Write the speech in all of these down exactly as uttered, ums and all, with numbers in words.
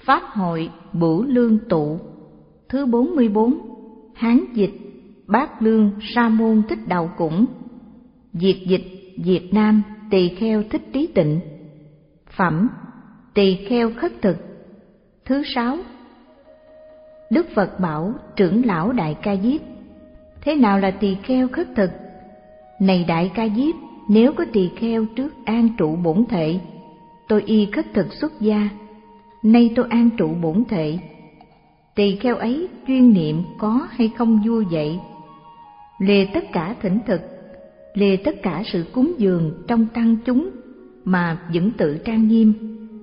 Pháp hội Bửu Lương Tụ. Thứ bốn mươi bốn. Hán dịch Bát Lương Sa Môn Thích Đạo Củng. Việt dịch Việt Nam Tỳ Kheo Thích Trí Tịnh. Phẩm Tỳ Kheo Khất Thực. Thứ sáu. Đức Phật bảo trưởng lão Đại Ca Diếp: thế nào là tỳ kheo khất thực? Này Đại Ca Diếp, nếu có tỳ kheo trước an trụ bổn thệ, tôi y khất thực xuất gia. Nay tôi an trụ bổn thệ, tỳ kheo ấy chuyên niệm có hay không vua dạy, lìa tất cả thỉnh thực, lìa tất cả sự cúng dường trong tăng chúng mà vẫn tự trang nghiêm.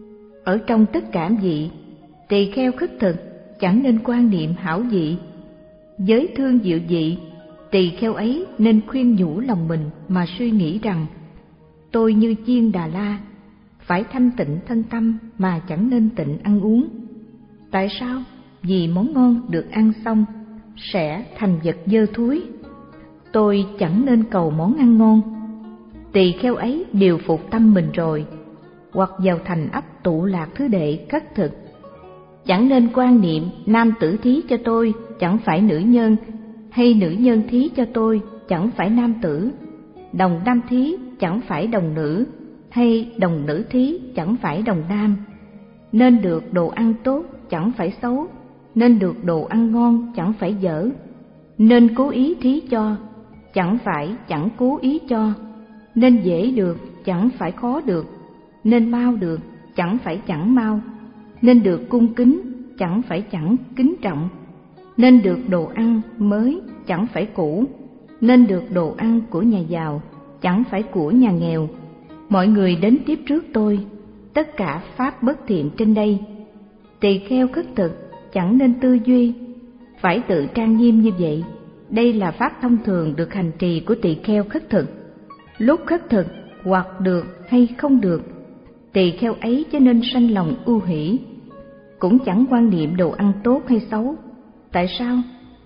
Ở trong tất cả vị, tỳ kheo khất thực chẳng nên quan niệm hảo vị. Với thương diệu vị, tỳ kheo ấy nên khuyên nhủ lòng mình mà suy nghĩ rằng: tôi như Chiên Đà La, phải thanh tịnh thân tâm mà chẳng nên tịnh ăn uống. Tại sao? Vì món ngon được ăn xong sẽ thành vật dơ thúi. Tôi chẳng nên cầu món ăn ngon. Tỳ kheo ấy điều phục tâm mình rồi, hoặc vào thành ấp tụ lạc thứ đệ khất thực. Chẳng nên quan niệm nam tử thí cho tôi chẳng phải nữ nhân, hay nữ nhân thí cho tôi chẳng phải nam tử, đồng nam thí chẳng phải đồng nữ, hay đồng nữ thí chẳng phải đồng nam. Nên được đồ ăn tốt chẳng phải xấu, nên được đồ ăn ngon chẳng phải dở. Nên cố ý thí cho chẳng phải chẳng cố ý cho, nên dễ được chẳng phải khó được, nên mau được chẳng phải chẳng mau, nên được cung kính chẳng phải chẳng kính trọng, nên được đồ ăn mới chẳng phải cũ, nên được đồ ăn của nhà giàu chẳng phải của nhà nghèo. Mọi người đến tiếp trước tôi, tất cả pháp bất thiện trên đây. Tỳ kheo khất thực chẳng nên tư duy, phải tự trang nghiêm như vậy. Đây là pháp thông thường được hành trì của tỳ kheo khất thực. Lúc khất thực hoặc được hay không được, tỳ kheo ấy cho nên sanh lòng ưu hỷ, cũng chẳng quan niệm đồ ăn tốt hay xấu. Tại sao?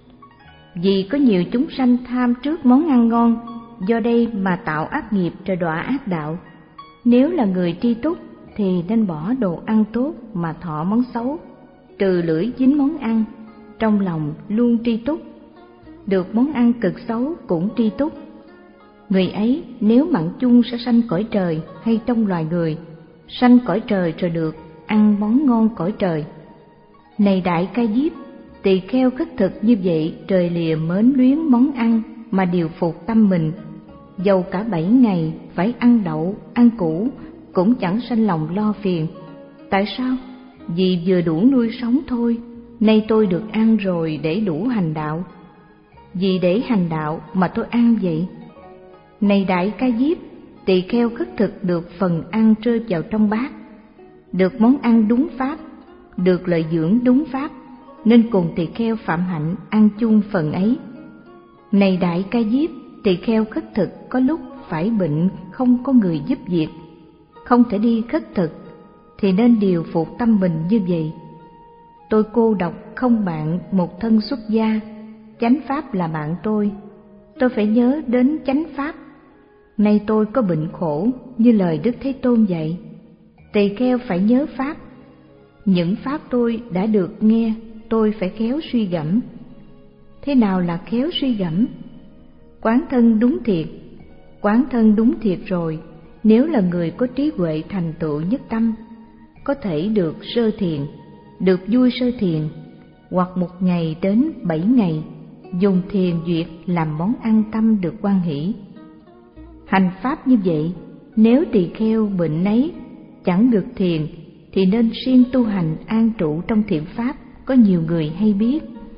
Vì có nhiều chúng sanh tham trước món ăn ngon, do đây mà tạo ác nghiệp rồi đọa ác đạo. Nếu là người tri túc thì nên bỏ đồ ăn tốt mà thọ món xấu, trừ lưỡi dính món ăn, trong lòng luôn tri túc. Được món ăn cực xấu cũng tri túc. Người ấy nếu mặn chung sẽ sanh cõi trời hay trong loài người, sanh cõi trời rồi được ăn món ngon cõi trời. Này Đại Ca Diếp, tỳ kheo khất thực như vậy trời lìa mến luyến món ăn mà điều phục tâm mình, dầu cả bảy ngày phải ăn đậu, ăn củ cũng chẳng sanh lòng lo phiền. Tại sao? Vì vừa đủ nuôi sống thôi. Nay tôi được ăn rồi để đủ hành đạo. Vì để hành đạo mà tôi ăn vậy. Này Đại Ca Diếp, tỳ kheo khất thực được phần ăn rơi vào trong bát, được món ăn đúng pháp, được lợi dưỡng đúng pháp, nên cùng tỳ kheo phạm hạnh ăn chung phần ấy. Này Đại Ca Diếp, tỳ kheo khất thực có lúc phải bệnh không có người giúp việc, không thể đi khất thực, thì nên điều phục tâm mình như vậy. Tôi cô độc không bạn một thân xuất gia, chánh pháp là bạn tôi, tôi phải nhớ đến chánh pháp. Nay tôi có bệnh khổ như lời Đức Thế Tôn dạy, tỳ kheo phải nhớ pháp. Những pháp tôi đã được nghe, tôi phải khéo suy gẫm. Thế nào là khéo suy gẫm? Quán thân đúng thiệt. Quán thân đúng thiệt rồi, nếu là người có trí huệ thành tựu nhất tâm, có thể được sơ thiền, được vui sơ thiền, hoặc một ngày đến bảy ngày dùng thiền duyệt làm món ăn tâm được hoan hỷ. Hành pháp như vậy, nếu tỳ kheo bệnh ấy chẳng được thiền thì nên siêng tu hành an trụ trong thiện pháp, có nhiều người hay biết.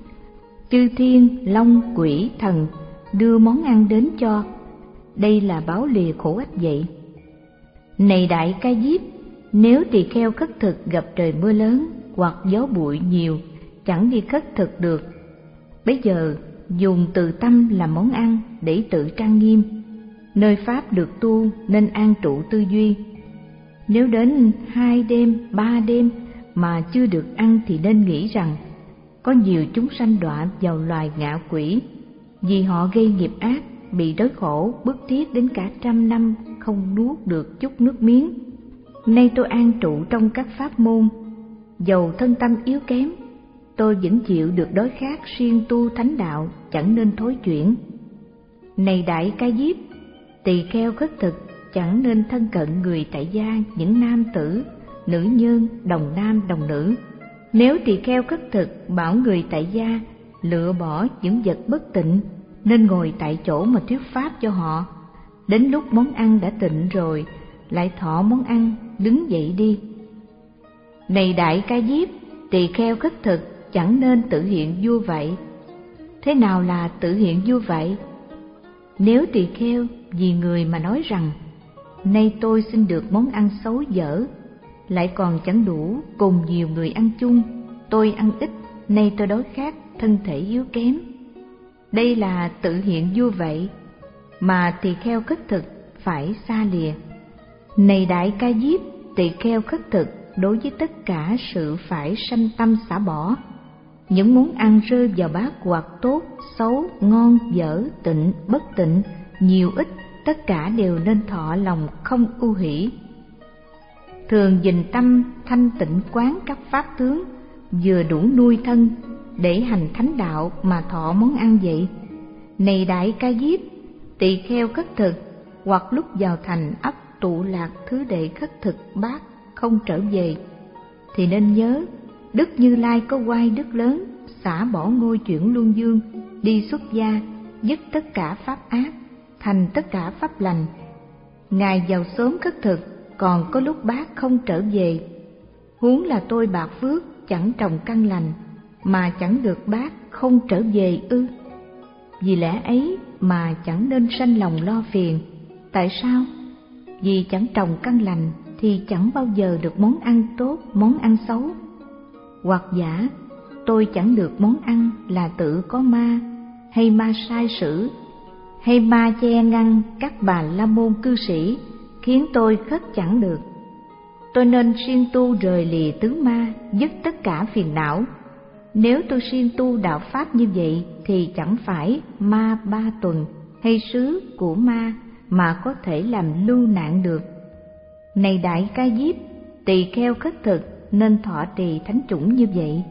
Chư thiên, long, quỷ, thần đưa món ăn đến cho, đây là báo lìa khổ ách vậy. Này Đại Ca Diếp, nếu tỳ kheo khất thực gặp trời mưa lớn hoặc gió bụi nhiều, chẳng đi khất thực được, bấy giờ dùng từ tâm làm món ăn để tự trang nghiêm. Nơi pháp được tu nên an trụ tư duy. Nếu đến hai đêm, ba đêm mà chưa được ăn thì nên nghĩ rằng có nhiều chúng sanh đọa vào loài ngạ quỷ, vì họ gây nghiệp ác, bị đói khổ bức thiết đến cả trăm năm không nuốt được chút nước miếng. Nay tôi an trụ trong các pháp môn, dầu thân tâm yếu kém, tôi vẫn chịu được đói khát siêng tu thánh đạo, chẳng nên thối chuyển. Này Đại Ca Diếp, tỳ kheo khất thực chẳng nên thân cận người tại gia, những nam tử, nữ nhân, đồng nam đồng nữ. Nếu tỳ kheo khất thực bảo người tại gia lựa bỏ những vật bất tịnh, nên ngồi tại chỗ mà thuyết pháp cho họ. Đến lúc món ăn đã tịnh rồi, lại thọ món ăn, đứng dậy đi. Này Đại Ca Diếp, tỳ kheo khất thực chẳng nên tự hiện vua vậy. Thế nào là tự hiện vua vậy? Nếu tỳ kheo vì người mà nói rằng, nay tôi xin được món ăn xấu dở, lại còn chẳng đủ cùng nhiều người ăn chung, tôi ăn ít, nay tôi đói khát, thân thể yếu kém. Đây là tự hiện vua vậy, mà tỳ kheo khất thực phải xa lìa. Này Đại Ca Diếp, tỳ kheo khất thực đối với tất cả sự phải sanh tâm xả bỏ. Những món ăn rơi vào bát hoặc tốt, xấu, ngon, dở, tịnh, bất tịnh, nhiều ít, tất cả đều nên thọ lòng không ưu hỷ. Thường dình tâm thanh tịnh quán các pháp tướng, vừa đủ nuôi thân để hành thánh đạo mà thọ món ăn vậy. Này Đại Ca Diếp, tỳ kheo khất thực hoặc lúc vào thành ấp tụ lạc thứ đệ khất thực bát không trở về, thì nên nhớ Đức Như Lai có oai đức lớn, xả bỏ ngôi chuyển luân dương, đi xuất gia, dứt tất cả pháp ác, thành tất cả pháp lành. Ngài vào sớm khất thực, còn có lúc bác không trở về. Huống là tôi bạc phước chẳng trồng căn lành, mà chẳng được bác không trở về ư? Vì lẽ ấy mà chẳng nên sanh lòng lo phiền. Tại sao? Vì chẳng trồng căn lành thì chẳng bao giờ được món ăn tốt, món ăn xấu. Hoặc giả tôi chẳng được món ăn là tự có ma, hay ma sai sử, hay ma che ngăn các bà la môn cư sĩ, khiến tôi khất chẳng được. Tôi nên siêng tu rời lìa tứ ma, dứt tất cả phiền não. Nếu tôi siêng tu đạo pháp như vậy thì chẳng phải ma ba tuần hay sứ của ma mà có thể làm lưu nạn được. Này Đại Ca Diếp, tỳ kheo khất thực nên thọ trì thánh chủng như vậy.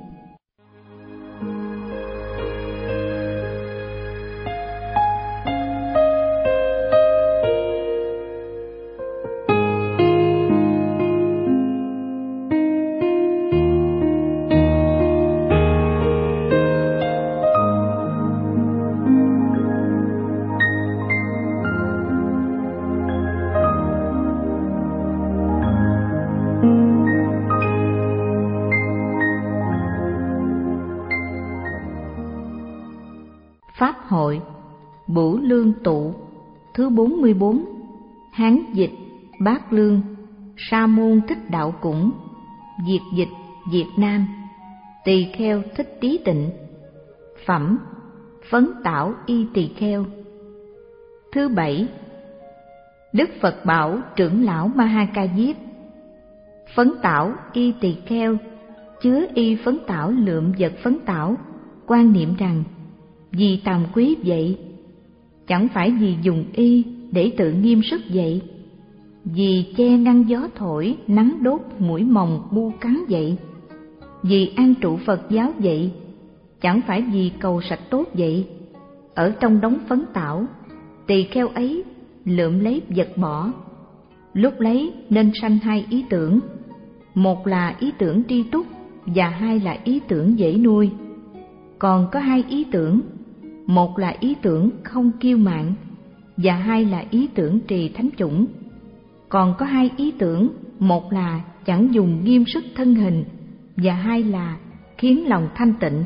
Pháp hội Bửu Lương Tụ thứ bốn mươi bốn, Hán dịch Bát Lương, Sa môn Thích Đạo Củng, Việt dịch Việt Nam, Tỳ kheo Thích Trí Tịnh. Phẩm Phấn Tảo Y Tỳ kheo. Thứ bảy, Đức Phật bảo trưởng lão Ma Ha Ca Diếp: Phấn tảo y tỳ kheo, chứa y phấn tảo lượm vật phấn tảo, quan niệm rằng vì tàm quý vậy, chẳng phải vì dùng y để tự nghiêm sức vậy, vì che ngăn gió thổi, nắng đốt mũi mồng bu cắn vậy, vì an trụ Phật giáo vậy, chẳng phải vì cầu sạch tốt vậy. Ở trong đống phấn tảo, tỳ kheo ấy lượm lấy vật bỏ. Lúc lấy nên sanh hai ý tưởng, một là ý tưởng tri túc và hai là ý tưởng dễ nuôi. Còn có hai ý tưởng, một là ý tưởng không kiêu mạn và hai là ý tưởng trì thánh chủng. Còn có hai ý tưởng, một là chẳng dùng nghiêm sức thân hình và hai là khiến lòng thanh tịnh.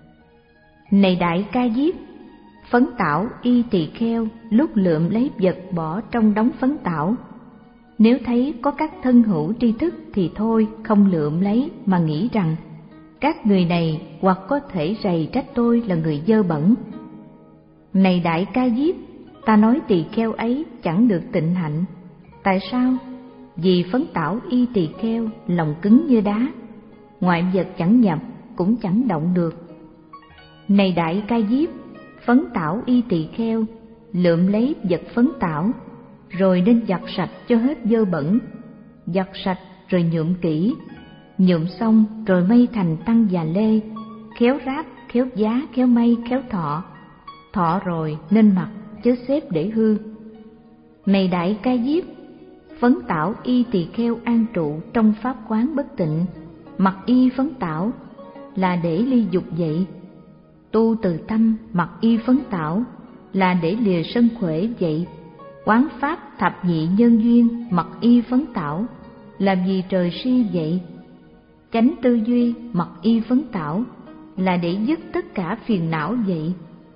Này Đại Ca Diếp, phấn tảo y tỳ kheo lúc lượm lấy vật bỏ trong đống phấn tảo, nếu thấy có các thân hữu tri thức thì thôi không lượm lấy, mà nghĩ rằng các người này hoặc có thể rầy trách tôi là người dơ bẩn. Này Đại Ca Diếp, ta nói tỳ kheo ấy chẳng được tịnh hạnh. Tại sao? Vì phấn tảo y tỳ kheo lòng cứng như đá, ngoại vật chẳng nhập cũng chẳng động được. Này Đại Ca Diếp, phấn tảo y tỳ kheo lượm lấy vật phấn tảo, rồi nên giặt sạch cho hết dơ bẩn, giặt sạch rồi nhuộm kỹ, nhuộm xong rồi mây thành tăng già lê, khéo ráp, khéo giá, khéo mây, khéo thọ. Thọ rồi nên mặc, chớ xếp để hư. Này đại ca diếp, phấn tảo y tỳ kheo an trụ trong pháp quán bất tịnh, mặc y phấn tảo là để ly dục vậy. Tu từ tâm mặc y phấn tảo là để lìa sân khỏe vậy. Quán pháp thập nhị nhân duyên mặc y phấn tảo làm gì trời si vậy. Chánh tư duy mặc y phấn tảo là để dứt tất cả phiền não vậy.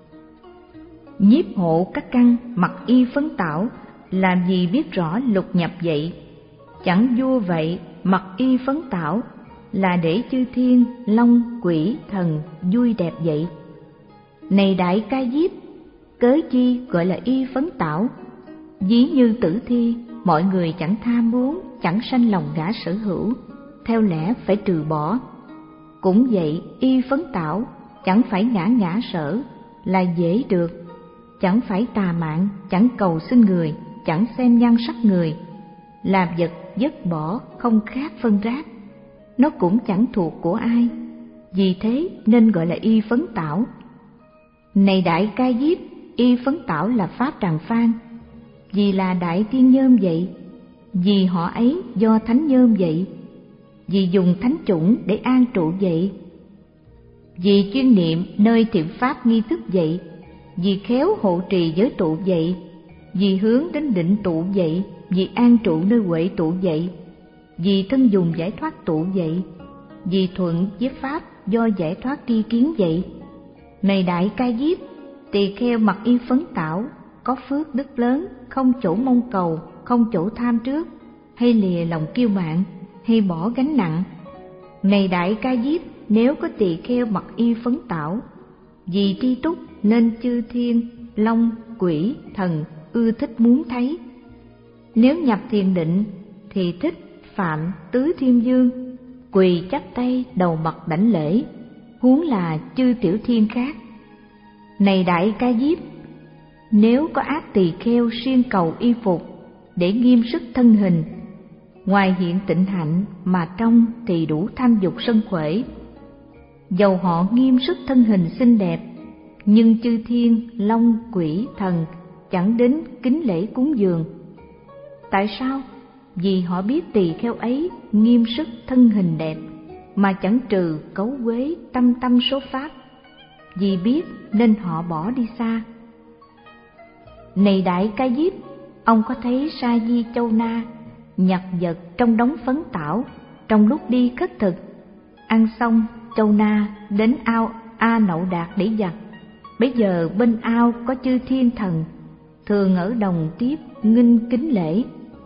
Nhiếp hộ các căn mặc y phấn tảo làm gì biết rõ lục nhập vậy. Chẳng vua vậy mặc y phấn tảo là để chư thiên, long, quỷ, thần vui đẹp vậy. Này đại ca diếp, cớ chi gọi là y phấn tảo? Ví như tử thi, mọi người chẳng tham muốn, chẳng sanh lòng ngã sở hữu, theo lẽ phải trừ bỏ. Cũng vậy, y phấn tảo chẳng phải ngã ngã sở là dễ được, chẳng phải tà mạn, chẳng cầu xin người, chẳng xem nhan sắc người, làm vật dứt bỏ không khác phân rác. Nó cũng chẳng thuộc của ai, vì thế nên gọi là y phấn tảo. Này đại ca diếp, y phấn tảo là pháp tràng phan, vì là đại tiên nhôm vậy, vì họ ấy do thánh nhôm vậy, vì dùng thánh chủng để an trụ vậy, vì chuyên niệm nơi thiện pháp nghi thức vậy, vì khéo hộ trì giới tụ vậy, vì hướng đến định tụ vậy, vì an trụ nơi huệ tụ vậy, vì thân dùng giải thoát tụ vậy, vì thuận với pháp do giải thoát tri kiến vậy. Này đại ca diếp, tỳ kheo mặc y phấn tảo có phước đức lớn, không chỗ mong cầu, không chỗ tham trước, hay lìa lòng kiêu mạn, hay bỏ gánh nặng. Này đại ca diếp, nếu có tỳ kheo mặc y phấn tảo, vì tri túc nên chư thiên, long, quỷ, thần ưa thích muốn thấy. Nếu nhập thiền định thì thích phạm tứ thiên dương, quỳ chắp tay đầu mặt đảnh lễ, huống là chư tiểu thiên khác. Này đại ca diếp, nếu có ác tỳ kheo siêng cầu y phục để nghiêm sức thân hình, ngoài hiện tịnh hạnh mà trong thì đủ tham dục sân khởi, dầu họ nghiêm sức thân hình xinh đẹp, nhưng chư thiên, long, quỷ, thần chẳng đến kính lễ cúng dường. Tại sao? Vì họ biết tỳ kheo ấy nghiêm sức thân hình đẹp mà chẳng trừ cấu quế tâm tâm số pháp, vì biết nên họ bỏ đi xa. Này đại ca diếp, ông có thấy Sa Di Châu Na nhặt vật trong đống phấn tảo trong lúc đi khất thực? Ăn xong, Châu Na đến ao A Nậu Đạt để giặt. Bấy giờ bên ao có chư thiên thần thường ở đồng tiếp nghinh kính lễ.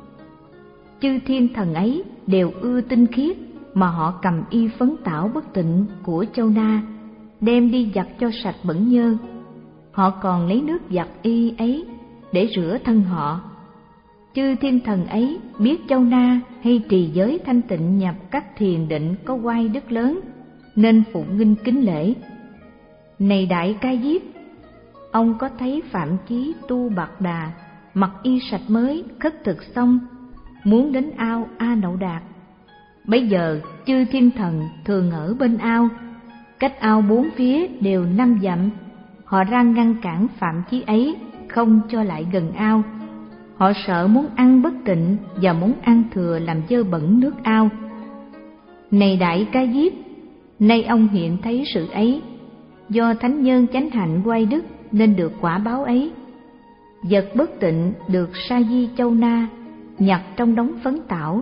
Chư thiên thần ấy đều ưa tinh khiết, mà họ cầm y phấn tảo bất tịnh của Châu Na đem đi giặt cho sạch bẩn nhơ. Họ còn lấy nước giặt y ấy để rửa thân họ. Chư thiên thần ấy biết Châu Na hay trì giới thanh tịnh nhập các thiền định có oai đức lớn, nên phụng nghinh kính lễ. Này đại ca diếp, ông có thấy Phạm Chí Tu Bạc Đà mặc y sạch mới khất thực xong, muốn đến ao A Nậu Đạt. Bấy giờ chư thiên thần thường ở bên ao, cách ao bốn phía đều năm dặm. Họ ra ngăn cản Phạm Chí ấy không cho lại gần ao. Họ sợ muốn ăn bất tịnh và muốn ăn thừa làm dơ bẩn nước ao. Này đại ca diếp, nay ông hiện thấy sự ấy, do thánh nhân chánh hạnh oai đức nên được quả báo ấy. Vật bất tịnh được Sa Di Châu Na nhặt trong đống phấn tảo,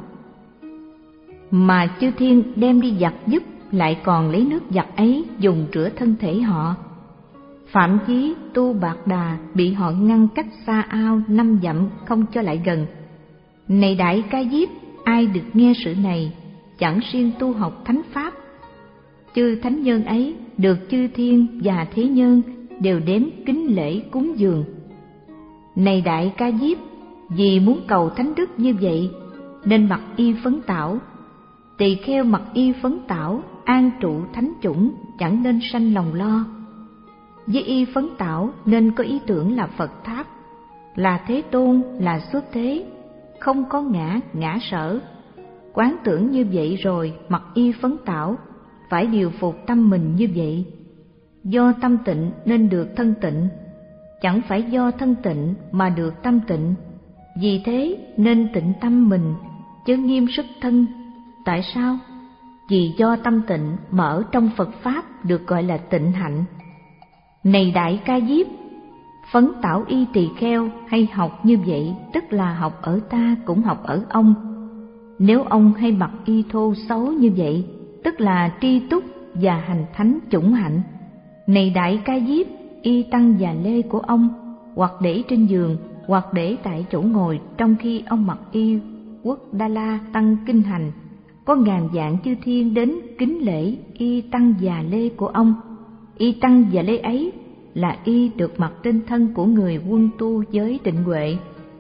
mà chư thiên đem đi giặt giúp, lại còn lấy nước giặt ấy dùng rửa thân thể họ. Phạm Chí Tu Bạc Đà bị họ ngăn cách xa ao năm dặm không cho lại gần. Này đại ca diếp, ai được nghe sự này chẳng siêng tu học thánh pháp. Chư thánh nhân ấy được chư thiên và thế nhân đều đếm kính lễ cúng dường. Này đại ca diếp, vì muốn cầu thánh đức như vậy nên mặc y phấn tảo. Tỳ kheo mặc y phấn tảo an trụ thánh chủng, chẳng nên sanh lòng lo. Với y phấn tảo nên có ý tưởng là Phật Tháp, là Thế Tôn, là xuất thế, không có ngã ngã sở. quán tưởng như vậy rồi mặc y phấn tảo, phải điều phục tâm mình như vậy. Do tâm tịnh nên được thân tịnh, chẳng phải do thân tịnh mà được tâm tịnh. Vì thế nên tịnh tâm mình, chớ nghiêm sức thân. Tại sao? Vì do tâm tịnh mà ở trong Phật Pháp được gọi là tịnh hạnh. Này Đại Ca Diếp, phấn tảo y tỳ kheo hay học như vậy, tức là học ở ta cũng học ở ông. Nếu ông hay mặc y thô xấu như vậy, tức là tri túc và hành thánh chủng hạnh. Này Đại Ca Diếp, y tăng và lê của ông, hoặc để trên giường, hoặc để tại chỗ ngồi trong khi ông mặc y Quốc Đa La tăng kinh hành, có ngàn vạn chư thiên đến kính lễ y tăng và lê của ông. Y tăng và lê ấy là y được mặc trên thân của người quân tu giới tịnh huệ.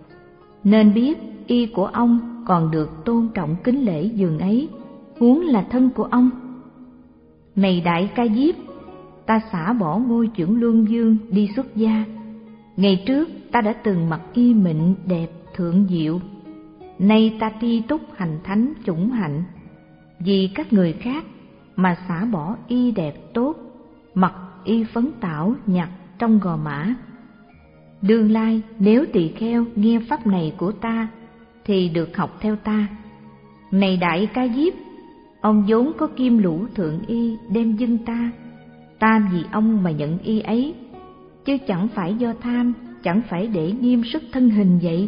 Nên biết y của ông còn được tôn trọng kính lễ giường ấy, huống là thân của ông. Này Đại Ca Diếp, ta xả bỏ ngôi chưởng luân dương đi xuất gia. Ngày trước ta đã từng mặc y mịn đẹp thượng diệu, nay ta ti túc hành thánh chủng hạnh. Vì các người khác mà xả bỏ y đẹp tốt, mặc y phấn tảo nhặt trong gò mã. Đương lai nếu tỳ kheo nghe pháp này của ta thì được học theo ta. Này Đại Ca Diếp, ông vốn có kim lũ thượng y đem dâng ta, ta vì ông mà nhận y ấy, chứ chẳng phải do tham, chẳng phải để nghiêm sức thân hình vậy.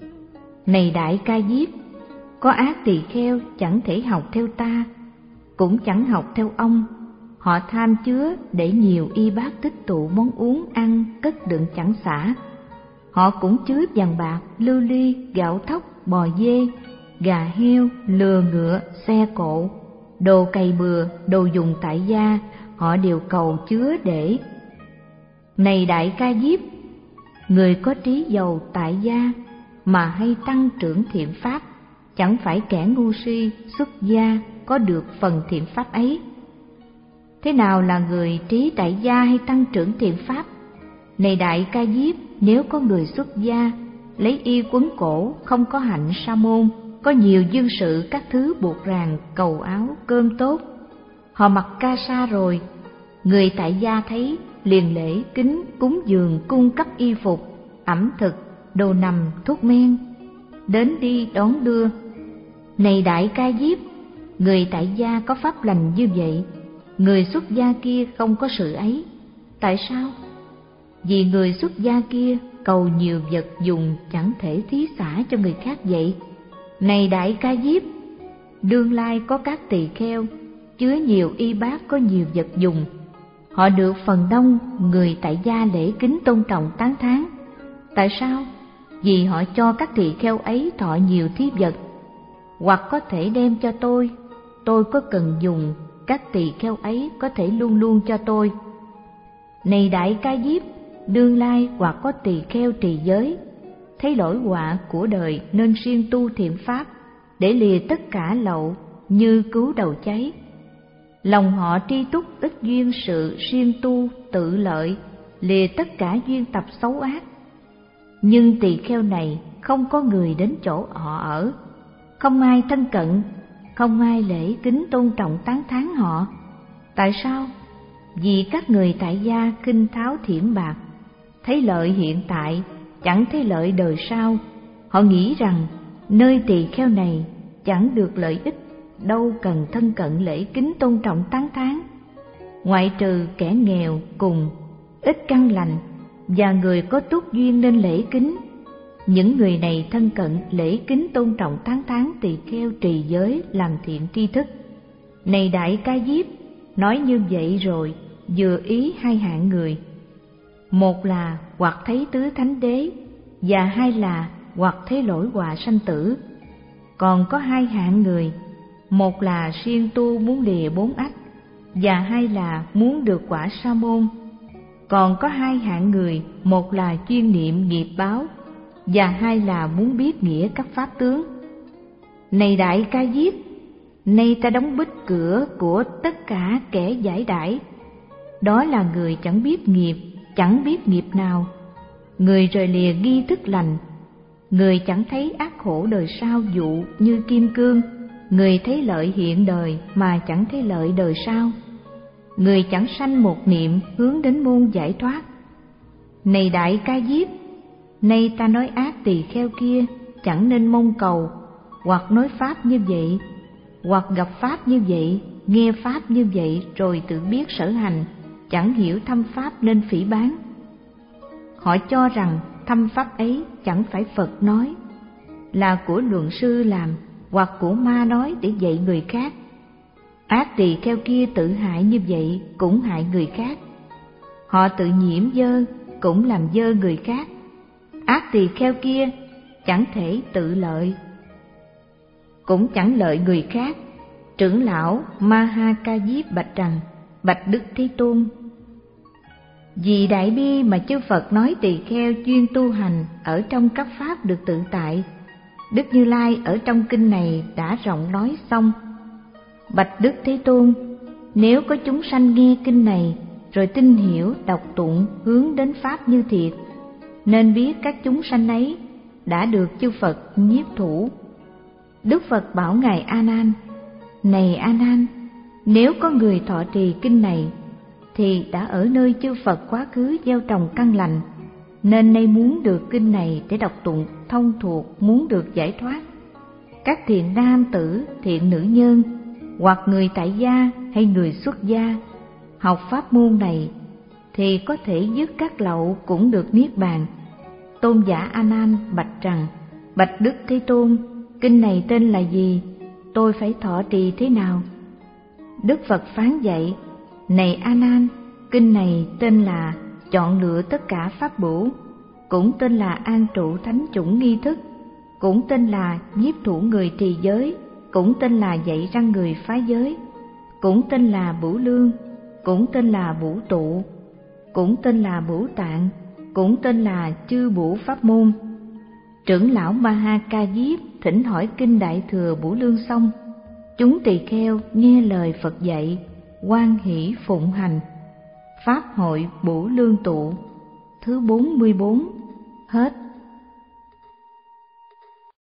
Này Đại Ca Diếp, có ác tỳ kheo chẳng thể học theo ta, cũng chẳng học theo ông. Họ tham chứa để nhiều y bát tích tụ món uống ăn cất đựng chẳng xả. Họ cũng chứa vàng bạc, lưu ly, gạo thóc, bò dê, gà heo, lừa ngựa, xe cộ, đồ cày bừa, đồ dùng tại gia, họ đều cầu chứa để. Này Đại Ca Diếp, người có trí giàu tại gia mà hay tăng trưởng thiện pháp, chẳng phải kẻ ngu si xuất gia có được phần thiện pháp ấy. Thế nào là người trí tại gia hay tăng trưởng thiện pháp? Này Đại Ca Diếp, nếu có người xuất gia lấy y quấn cổ, không có hạnh sa môn, có nhiều dương sự các thứ buộc ràng, cầu áo, cơm tốt, họ mặc ca sa rồi, người tại gia thấy liền lễ kính cúng dường cung cấp y phục, ẩm thực, đồ nằm, thuốc men, đến đi đón đưa. Này Đại Ca Diếp, người tại gia có pháp lành như vậy, người xuất gia kia không có sự ấy. Tại sao? Vì người xuất gia kia cầu nhiều vật dùng chẳng thể thí xả cho người khác vậy. Này Đại Ca Diếp, đương lai có các tỳ kheo chứa nhiều y bát có nhiều vật dùng, họ được phần đông người tại gia lễ kính tôn trọng tán thán. Tại sao? Vì họ cho các tỳ kheo ấy thọ nhiều thí vật, hoặc có thể đem cho tôi, tôi có cần dùng, các tỳ kheo ấy có thể luôn luôn cho tôi. Này Đại Ca Diếp, đương lai hoặc có tỳ kheo trì giới, thấy lỗi họa của đời nên siêng tu thiện pháp, để lìa tất cả lậu như cứu đầu cháy. Lòng họ tri túc ít duyên sự siêng tu tự lợi, lìa tất cả duyên tập xấu ác. Nhưng tỳ kheo này không có người đến chỗ họ ở, không ai thân cận, không ai lễ kính tôn trọng tán thán họ. Tại sao? Vì các người tại gia khinh tháo thiểm bạc, thấy lợi hiện tại, chẳng thấy lợi đời sau. Họ nghĩ rằng nơi tỳ kheo này chẳng được lợi ích, đâu cần thân cận lễ kính tôn trọng tán thán. Ngoại trừ kẻ nghèo cùng, ít căn lành và người có túc duyên nên lễ kính, những người này thân cận lễ kính tôn trọng tán thán tỳ kheo trì giới làm thiện tri thức. Này Đại Ca Diếp, nói như vậy rồi vừa ý hai hạng người: một là hoặc thấy tứ thánh đế, và hai là hoặc thấy lỗi họa sanh tử. Còn có hai hạng người: một là siêng tu muốn lìa bốn ách, và hai là muốn được quả sa môn. Còn có hai hạng người: một là chuyên niệm nghiệp báo, và hai là muốn biết nghĩa các pháp tướng. Này Đại Ca Diếp, nay ta đóng bích cửa của tất cả kẻ giải đãi. Đó là người chẳng biết nghiệp, chẳng biết nghiệp nào, người rời lìa nghi thức lành, người chẳng thấy ác khổ đời sau dụ như kim cương, người thấy lợi hiện đời mà chẳng thấy lợi đời sau, người chẳng sanh một niệm hướng đến môn giải thoát. Này Đại Ca Diếp, nay ta nói ác tỳ kheo kia chẳng nên mong cầu, hoặc nói pháp như vậy, hoặc gặp pháp như vậy, nghe pháp như vậy rồi tự biết sở hành, chẳng hiểu thâm pháp nên phỉ báng. Họ cho rằng thâm pháp ấy chẳng phải Phật nói, là của luận sư làm hoặc của ma nói để dạy người khác. Ác tỳ kheo kia tự hại như vậy cũng hại người khác. Họ tự nhiễm dơ cũng làm dơ người khác. Ác tỳ kheo kia chẳng thể tự lợi, cũng chẳng lợi người khác. Trưởng lão Maha Ca Diếp bạch rằng: Bạch Đức Thế Tôn, vì đại bi mà chư Phật nói tỳ kheo chuyên tu hành ở trong các pháp được tự tại. Đức Như Lai ở trong kinh này đã rộng nói xong. Bạch Đức Thế Tôn, nếu có chúng sanh nghe kinh này rồi tin hiểu đọc tụng hướng đến pháp như thiệt, nên biết các chúng sanh ấy đã được chư Phật nhiếp thủ. Đức Phật bảo ngài A Nan: Này A Nan, nếu có người thọ trì kinh này thì đã ở nơi chư Phật quá khứ gieo trồng căn lành, nên nay muốn được kinh này để đọc tụng thông thuộc, muốn được giải thoát. Các thiện nam tử, thiện nữ nhân, hoặc người tại gia hay người xuất gia học pháp môn này thì có thể dứt các lậu cũng được niết bàn. Tôn giả A Nan bạch rằng: Bạch Đức Thế Tôn, kinh này tên là gì? Tôi phải thọ trì thế nào? Đức Phật phán dạy: Này A Nan, kinh này tên là chọn lựa tất cả pháp bửu, cũng tên là an trụ thánh chủng nghi thức, cũng tên là nhiếp thủ người trì giới, cũng tên là dạy răng người phá giới, cũng tên là bửu lương, cũng tên là bửu tụ, cũng tên là bửu tạng, cũng tên là chư bửu pháp môn. Trưởng lão Maha Ca Diếp thỉnh hỏi kinh Đại Thừa Bửu Lương xong, chúng tỳ kheo nghe lời Phật dạy, hoan hỷ phụng hành. Pháp hội Bửu Lương tụ thứ bốn mươi bốn hết.